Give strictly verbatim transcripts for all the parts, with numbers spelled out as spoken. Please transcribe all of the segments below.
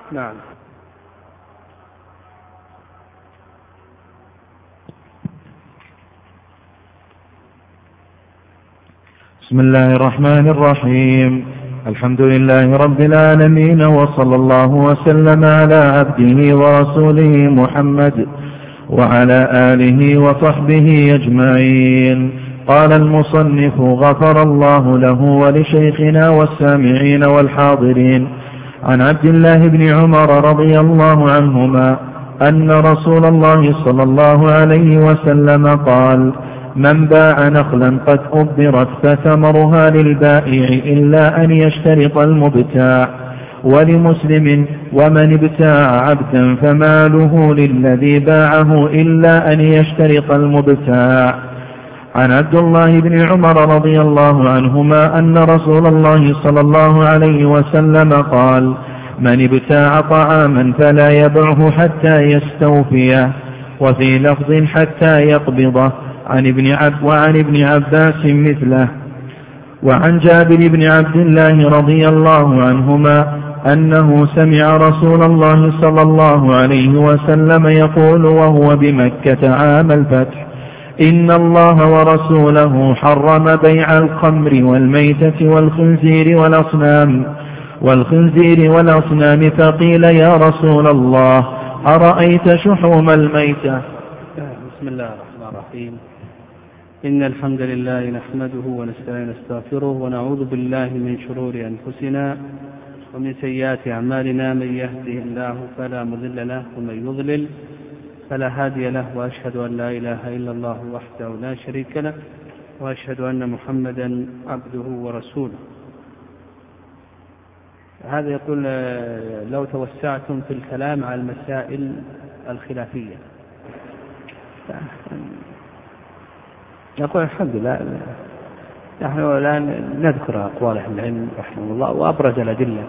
نعم. بسم الله الرحمن الرحيم. الحمد لله رب العالمين، وصلى الله وسلم على عبده ورسوله محمد وعلى آله وصحبه أجمعين. قال المصنف غفر الله له ولشيخنا والسامعين والحاضرين عن عبد الله بن عمر رضي الله عنهما أن رسول الله صلى الله عليه وسلم قال: من باع نخلا قد أبرت فثمرها للبائع إلا أن يشترط المبتاع. ولمسلم: ومن ابتاع عبدا فماله للذي باعه إلا أن يشترط المبتاع. عن عبد الله بن عمر رضي الله عنهما أن رسول الله صلى الله عليه وسلم قال: من ابتاع طعاما فلا يبعه حتى يستوفيه، وفي لفظ حتى يقبضه. عن ابن عب وعن ابن عباس مثله. وعن جابر بن عبد الله رضي الله عنهما أنه سمع رسول الله صلى الله عليه وسلم يقول وهو بمكة عام الفتح: إن الله ورسوله حرم بيع الخمر والميتة والخنزير والأصنام والخنزير والأصنام فقيل: يا رسول الله، أرأيت شحوم الميتة؟ بسم الله الرحمن الرحيم. إن الحمد لله نحمده ونستعينه ونستغفره ونعوذ بالله من شرور أنفسنا ومن سيئات أعمالنا. من يهده الله فلا مضل له ومن يضلل فلا هادي له، وأشهد أن لا إله إلا الله وحده لا شريك له، وأشهد أن محمدا عبده ورسوله. هذا يقول: لو توسعتم في الكلام على المسائل الخلافية. نقول الحمد لله نحن الآن نذكر أقوال أهل العلم رحمه الله وأبرز الأدلة،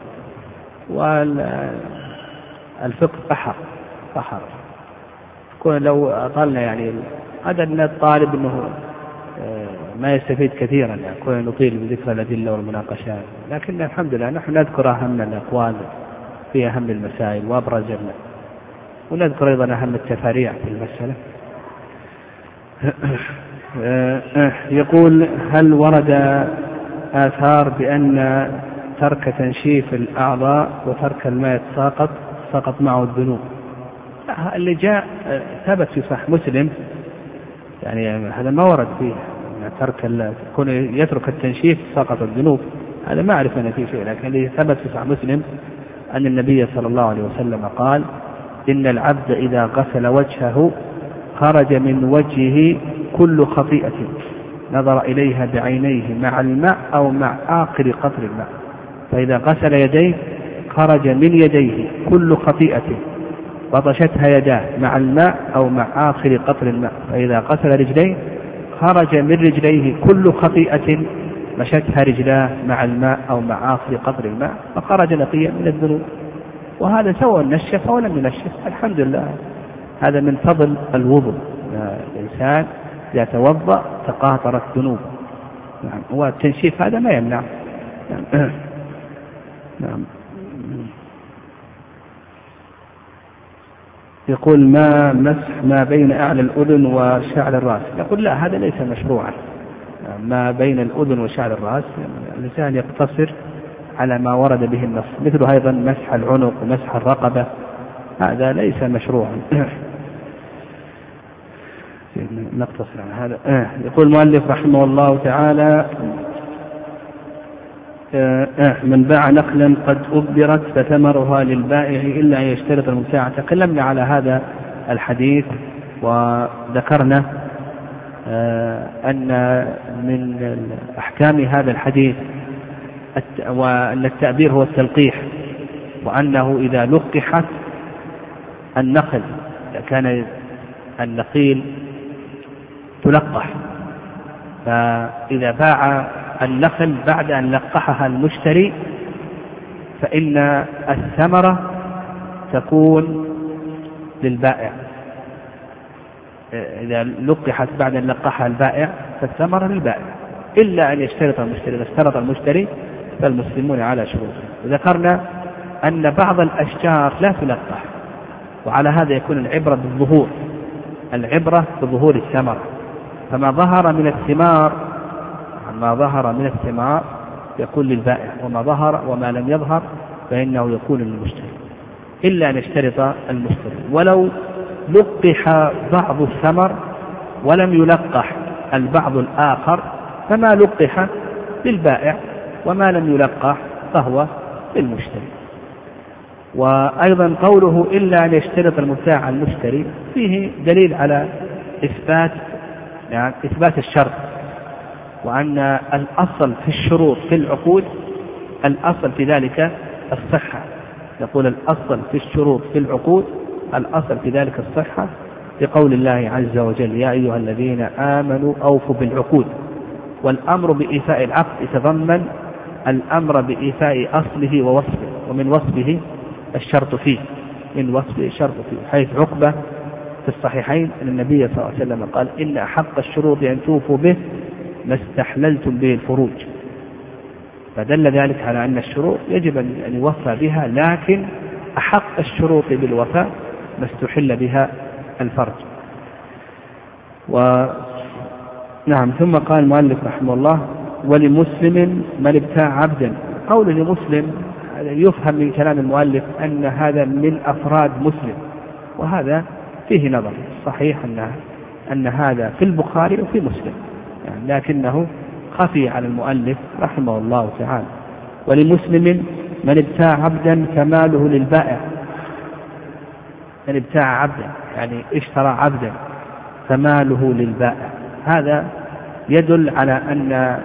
والفقه بحر بحر كون لو أطلنا يعني هذا الطالب أنه ما يستفيد كثيرا، يعني كون نطيل بذكر الأدلة والمناقشات، لكن الحمد لله نحن نذكر أهم الأقوال في أهم المسائل وأبرز، ونذكر أيضا أهم التفاريع في المسألة. يقول: هل ورد آثار بأن ترك تنشيف الأعضاء وترك الماء ساقط سقط معه الذنوب؟ اللي جاء ثبت في صحيح مسلم، يعني هذا ما ورد فيه ترك كون يترك التنشيف سقط الذنوب، هذا ما أعرف أنا فيه شيء، لكن اللي ثبت في صحيح مسلم أن النبي صلى الله عليه وسلم قال: إن العبد إذا غسل وجهه خرج من وجهه كل خطيئة نظر إليها بعينيه مع الماء أو مع آخر قطر الماء. فإذا غسل يديه خرج من يديه كل خطيئة بطشتها يداه مع الماء أو مع آخر قطر الماء. فإذا غسل رجليه خرج من رجليه كل خطيئة مشتها رجلاه مع الماء أو مع آخر قطر الماء، فخرج نقيا من الذنوب. وهذا سواء نشف أو لم ينشف، الحمد لله. هذا من فضل الوضوء، الإنسان إذا توضأ تقاطرت ذنوبه. نعم، هو التنشيف هذا ما يمنع. نعم. نعم. يقول: ما مسح ما بين أعلى الأذن وشعر الرأس؟ يقول: لا، هذا ليس مشروعا. ما بين الأذن وشعر الرأس الإنسان يقتصر على ما ورد به النص، مثل أيضا مسح العنق ومسح الرقبة، هذا ليس مشروعا. نقتصر على هذا. يقول المؤلف رحمه الله تعالى: من باع نخلا قد أبرت فثمرها للبائع إلا أن يشترط المبتاع. تكلمنا على هذا الحديث وذكرنا أن من أحكام هذا الحديث وأن التأبير هو التلقيح، وأنه إذا لقحت النخل كان النخيل تلقح، فإذا باع النخل بعد أن لقحها المشتري فإن الثمرة تكون للبائع. إذا لقحت بعد أن لقحها البائع فالثمرة للبائع إلا أن يشترط المشتري. إذا اشترط المشتري فالمسلمون على شروطه. ذكرنا أن بعض الأشجار لا تلقح، وعلى هذا يكون العبرة بالظهور، العبرة بظهور الثمرة، فما ظهر من الثمار ما ظهر من الثمار يكون للبائع، وما ظهر وما لم يظهر فإنه يكون للمشتري، إلا أن يشترط المشتري. ولو لقح بعض الثمر ولم يلقح البعض الآخر فما لقح للبائع، وما لم يلقح فهو للمشتري. وأيضا قوله إلا أن يشترط المبتاع المشتري فيه دليل على إثبات يعني إثبات الشرط، وأن الأصل في الشروط في العقود الأصل في ذلك الصحة. يقول الأصل في الشروط في العقود الأصل في ذلك الصحة، لقول الله عز وجل يا أيها الذين آمنوا أوفوا بالعقود. والأمر بإيفاء العقد يتضمن الأمر بإيفاء أصله ووصفه، ومن وصفه الشرط فيه من وصفه الشرط فيه، حيث عقبة في الصحيحين أن النبي صلى الله عليه وسلم قال إن أحق الشروط أن توفوا به ما استحللتم به الفروج، فدل ذلك على أن الشروط يجب أن يوفى بها، لكن أحق الشروط بالوفاء ما استحل بها الفرج. ونعم. ثم قال المؤلف رحمه الله ولمسلم من ابتاع عبدا. قول لمسلم يفهم من كلام المؤلف أن هذا من أفراد مسلم، وهذا فيه نظر. صحيح أن, أن هذا في البخاري وفي مسلم يعني، لكنه خفي على المؤلف رحمه الله تعالى. ولمسلم من ابتاع عبدا فماله للبائع. من ابتاع عبدا يعني اشترى عبدا فماله للبائع، هذا يدل على أن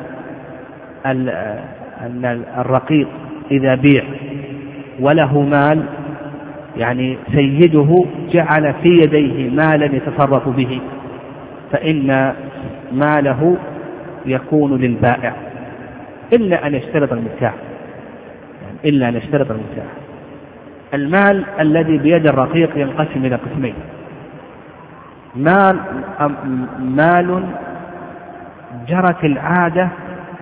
أن الرقيق إذا بيع وله مال يعني سيده جعل في يديه مالا يتصرف به، فإن ماله يكون للبائع إلا أن يشترط المبتاع يعني إلا أن يشترط المبتاع. المال الذي بيد الرقيق ينقسم إلى قسمين: مال مال جرت العادة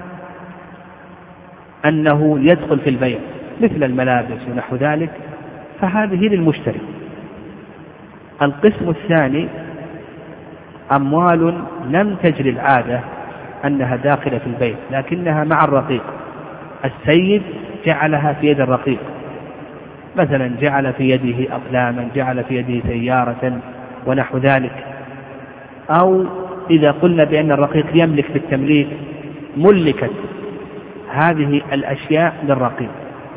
أنه يدخل في البيع مثل الملابس ونحو ذلك، فهذه للمشتري. القسم الثاني أموال لم تجري العادة أنها داخلة في البيع لكنها مع الرقيق، السيد جعلها في يد الرقيق، مثلا جعل في يده أقلاما، جعل في يده سيارة ونحو ذلك. أو إذا قلنا بأن الرقيق يملك بالتمليك ملكت هذه الأشياء للرقيق،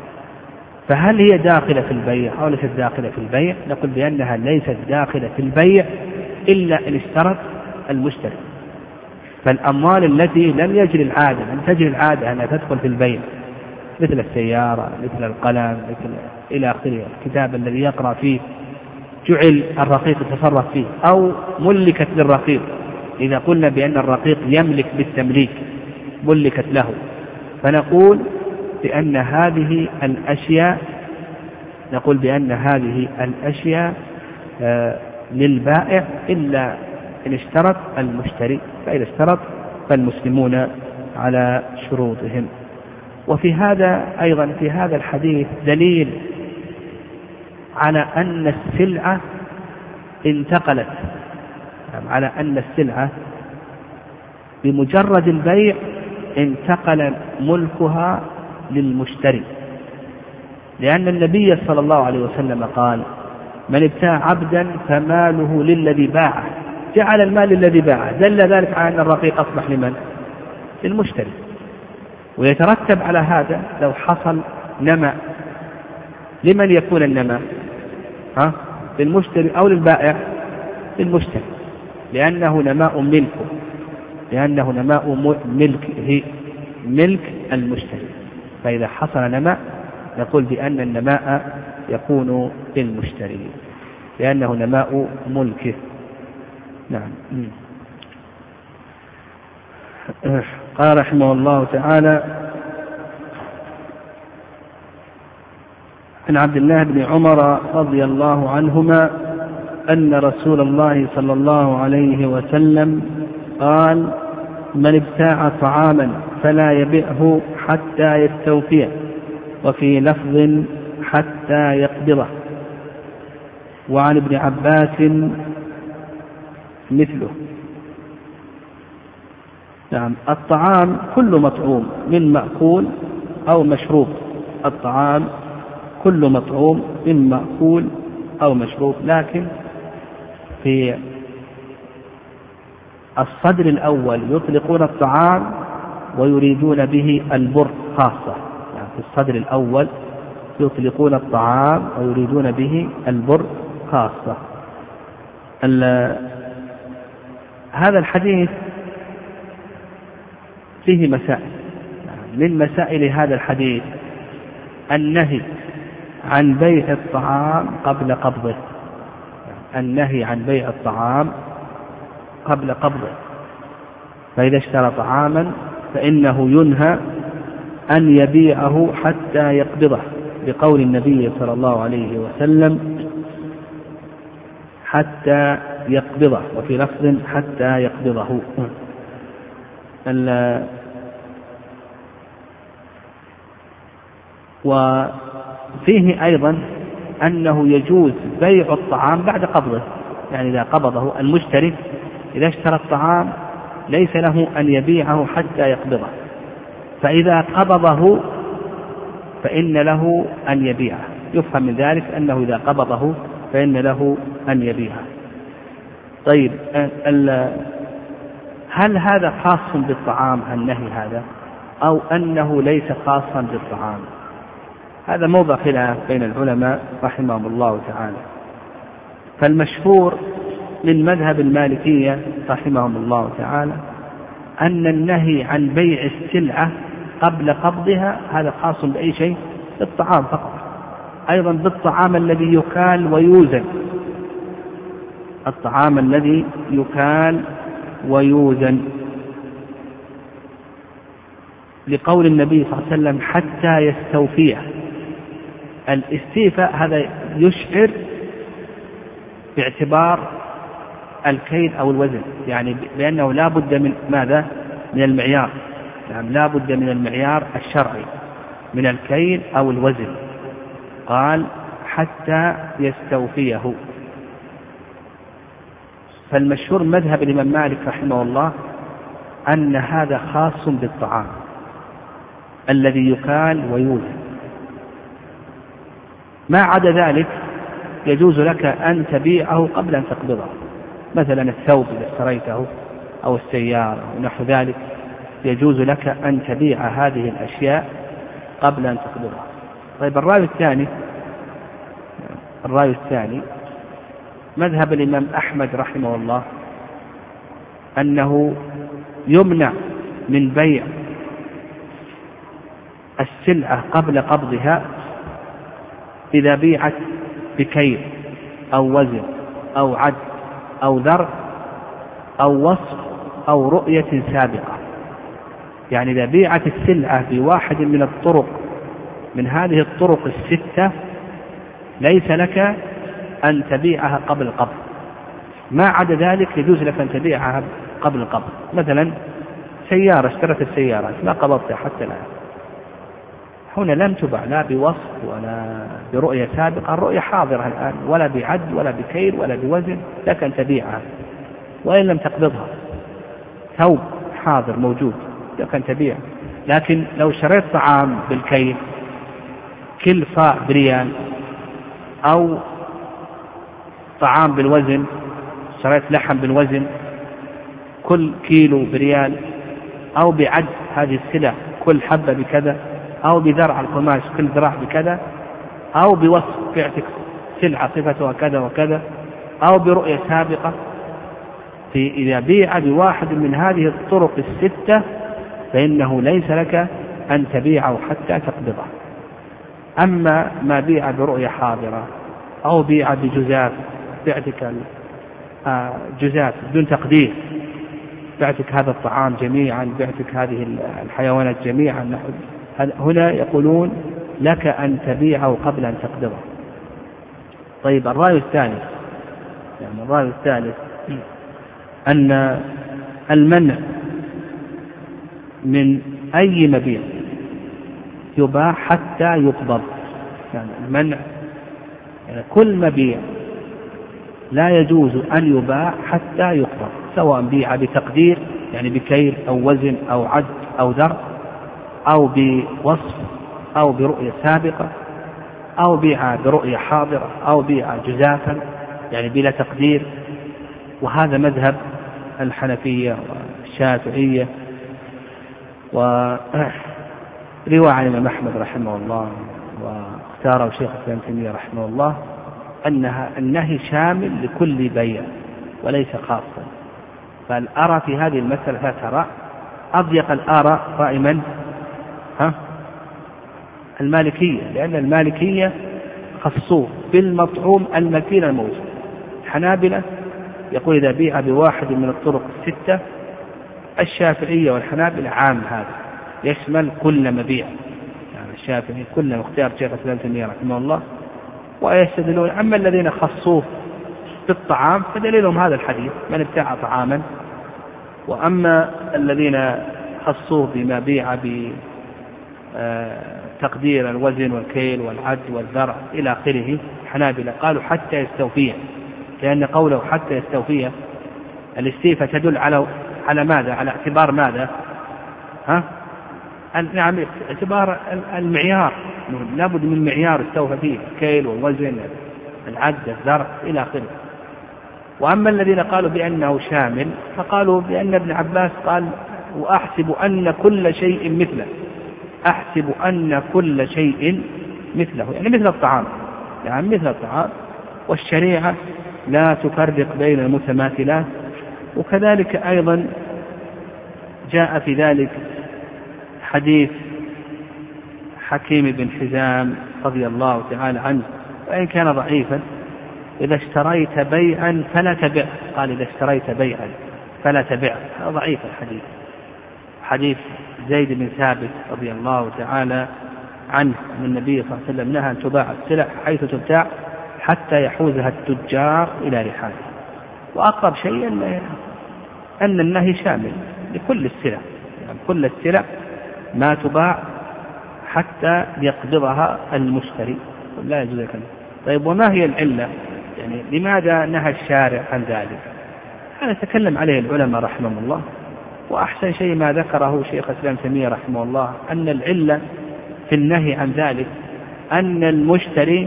فهل هي داخلة في البيع أو ليست داخلة في البيع؟ نقول بأنها ليست داخلة في البيع إلا إن اشترط المشتري. فالأموال التي لم يجري العادة لم تجري العادة أنها تدخل في البيع مثل السيارة مثل القلم مثل إلى آخره، الكتاب الذي يقرأ فيه جعل الرقيق يتصرف فيه، أو ملكت للرقيق إذا قلنا بأن الرقيق يملك بالتمليك ملكت له، فنقول بأن هذه الأشياء نقول بأن هذه الأشياء آه للبائع إلا إن اشترط المشتري، فإذا اشترط فالمسلمون على شروطهم. وفي هذا أيضا في هذا الحديث دليل على أن السلعة انتقلت، على أن السلعة بمجرد البيع انتقل ملكها للمشتري، لأن النبي صلى الله عليه وسلم قال من ابتاع عبدا فماله للذي باعه، جعل المال الذي باعه، دل ذلك على أن الرقيق أصبح لمن؟ للمشتري. ويترتب على هذا لو حصل نماء لمن يكون النماء؟ ها؟ للمشتري أو للبائع؟ للمشتري، لأنه نماء ملكه، لأنه نماء ملكه ملك المشتري. فإذا حصل نماء نقول بأن النماء يكون للمشتري لأنه نماء ملكه. نعم. قال رحمه الله تعالى عن عبد الله بن عمر رضي الله عنهما أن رسول الله صلى الله عليه وسلم قال من ابتاع طعاما فلا يبيعه حتى يستوفيه، وفي لفظ حتى يقبضه. وعن ابن عباس مثله. نعم. الطعام كل مطعوم من مأكول أو مشروب. الطعام كل مطعوم من مأكول أو مشروب، لكن في الصدر الأول يطلقون الطعام ويريدون به البر خاصة. يعني في الصدر الأول يطلقون الطعام ويريدون به البر خاصة. هذا الحديث فيه مسائل. من مسائل هذا الحديث النهي عن بيع الطعام قبل قبضه. النهي عن بيع الطعام قبل قبضه، فإذا اشترى طعاما فإنه ينهى أن يبيعه حتى يقبضه، بقول النبي صلى الله عليه وسلم حتى يقبضه، وفي لفظ حتى يقبضه. وفيه أيضا أنه يجوز بيع الطعام بعد قبضه، يعني إذا قبضه المشتري، إذا اشترى الطعام ليس له أن يبيعه حتى يقبضه، فإذا قبضه فإن له أن يبيعه. يفهم من ذلك أنه إذا قبضه فإن له أن يبيعه. طيب، هل هذا خاص بالطعام النهي هذا، أو أنه ليس خاصا بالطعام؟ هذا موضع خلاف بين العلماء رحمهم الله تعالى. فالمشهور من مذهب المالكية رحمهم الله تعالى أن النهي عن بيع السلعة قبل قبضها هذا خاص بأي شيء؟ بالطعام فقط. أيضا بالطعام الذي يكال ويوزن، الطعام الذي يكال ويوزن، لقول النبي صلى الله عليه وسلم حتى يستوفيه. الاستيفاء هذا يشعر باعتبار الكيل أو الوزن، يعني لأنه لا بد من ماذا؟ من المعيار. يعني لا بد من المعيار الشرعي من الكيل أو الوزن. قال حتى يستوفيه. فالمشهور مذهب الإمام مالك رحمه الله أن هذا خاص بالطعام الذي يكال ويوزن. ما عدا ذلك يجوز لك أن تبيعه قبل أن تقبضه، مثلا الثوب إذا اشتريته أو السيارة ونحو ذلك، يجوز لك أن تبيع هذه الأشياء قبل أن تقبضها. طيب، الرأي الثاني الرأي الثاني مذهب الإمام أحمد رحمه الله أنه يمنع من بيع السلعة قبل قبضها إذا بيعت بكيل أو وزن أو عد أو ذر أو وصف أو رؤية سابقة. يعني إذا بيعت السلعة بواحد من الطرق من هذه الطرق الستة ليس لك أن تبيعها قبل القبض. ما عدا ذلك يجوز لك أن تبيعها قبل القبض. مثلا سيارة، اشترت السيارة ما قبضتها حتى الآن، هنا لم تباع لا بوصف ولا برؤية سابقة، الرؤية حاضرة الآن، ولا بعد ولا بكيل ولا بوزن، لك أن تبيعها وإن لم تقبضها. ثوب حاضر موجود لك أن تبيع. لكن لو شريت طعام بالكيل، كل صاع بريال، أو طعام بالوزن، شريت لحم بالوزن كل كيلو بريال، أو بعد هذه السلع كل حبة بكذا، أو بذرع القماش كل ذراع بكذا، أو بوصف بعتك سلعة صفتها كذا وكذا، أو برؤية سابقة، في إذا بيع بواحد من هذه الطرق الستة فإنه ليس لك أن تبيعه حتى تقبضه. أما ما بيع برؤية حاضرة أو بيع بجزاف، بعتك جزاف بدون تقدير، بعتك هذا الطعام جميعا، بعتك هذه الحيوانات جميعا، هنا يقولون لك أن تبيعه قبل أن تقبضه. طيب، الرأي الثالث يعني الرأي الثالث أن المنع من أي مبيع يباع حتى يقبض، يعني المنع يعني كل مبيع لا يجوز أن يباع حتى يقبض، سواء بيع بتقدير يعني بكيل أو وزن أو عد أو ذر، أو بوصف أو برؤية سابقة، أو بيع برؤية حاضرة، أو بيع جزافا يعني بلا تقدير. وهذا مذهب الحنفية والشافعية، ورواية عن الإمام أحمد رحمه الله واختاره شيخ الإسلام ابن تيمية رحمه الله أنها النهي شامل لكل بيع وليس خاصا. فالآراء في هذه المسألة لا ترى أضيق الآراء رأي من؟ ها؟ المالكية، لأن المالكية خصوه بالمطعوم المكين الموجود. الحنابلة يقول إذا بيع بواحد من الطرق الستة. الشافعية والحنابلة عام هذا يشمل كل مبيع، يعني الشافعي كل مختار شيخ الإسلام ابن تيمية رحمه الله ويستدلون. أما الذين خصوه بالطعام فدليلهم هذا الحديث من ابتاع طعاما. وأما الذين خصوه بما بيع بتقدير الوزن والكيل والعد والذرع إلى آخره الحنابلة قالوا حتى يستوفيه، لأن قوله حتى يستوفيه الاستيفاء تدل على على ماذا؟ على اعتبار ماذا؟ ها؟ نعم اعتبار المعيار، لابد من معيار استوفى فيه الكيل والوزن العد الذرع إلى آخره. وأما الذين قالوا بأنه شامل فقالوا بأن ابن عباس قال وأحسب أن كل شيء مثله، أحسب أن كل شيء مثله يعني مثل الطعام، يعني مثل الطعام. والشريعة لا تفرق بين المتماثلات. وكذلك أيضا جاء في ذلك حديث حكيم بن حزام رضي الله تعالى عنه وإن كان ضعيفا: إذا اشتريت بيعا فلا تبع. قال إذا اشتريت بيعا فلا تبع، هذا ضعيف الحديث. حديث زيد بن ثابت رضي الله تعالى عنه أن النبي صلى الله عليه وسلم نهى أن تباع السلع حيث تبتاع حتى يحوزها التجار إلى رحاله. وأقرب شيء أن النهي شامل لكل السلع، يعني كل السلع ما تباع حتى يقبضها المشتري لا يجوز كذا. طيب وما هي العلة؟ يعني لماذا نهى الشارع عن ذلك؟ هذا تكلم عليه العلماء رحمهم الله. وأحسن شيء ما ذكره شيخ الإسلام ابن تيمية رحمه الله أن العلة في النهي عن ذلك أن المشتري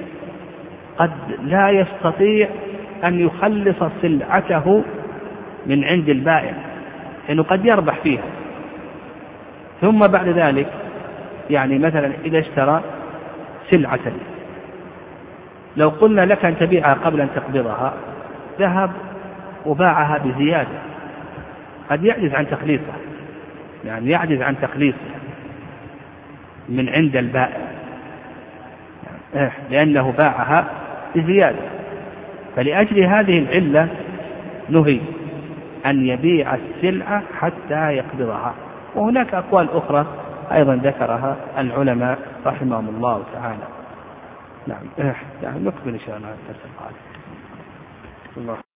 قد لا يستطيع أن يخلص سلعته من عند البائع، لأنه قد يربح فيها. ثم بعد ذلك يعني مثلا إذا اشترى سلعة لو قلنا لك أن تبيعها قبل أن تقبضها ذهب وباعها بزيادة، قد يعجز عن تخليصها، يعني يعجز عن تخليصها من عند البائع لأنه باعها بزيادة. فلأجل هذه العلة نهي أن يبيع السلعة حتى يقبضها. وهناك أقوال أخرى أيضا ذكرها العلماء رحمهم الله تعالى. نعم، نكمل إن شاء الله الدرس القادم. الله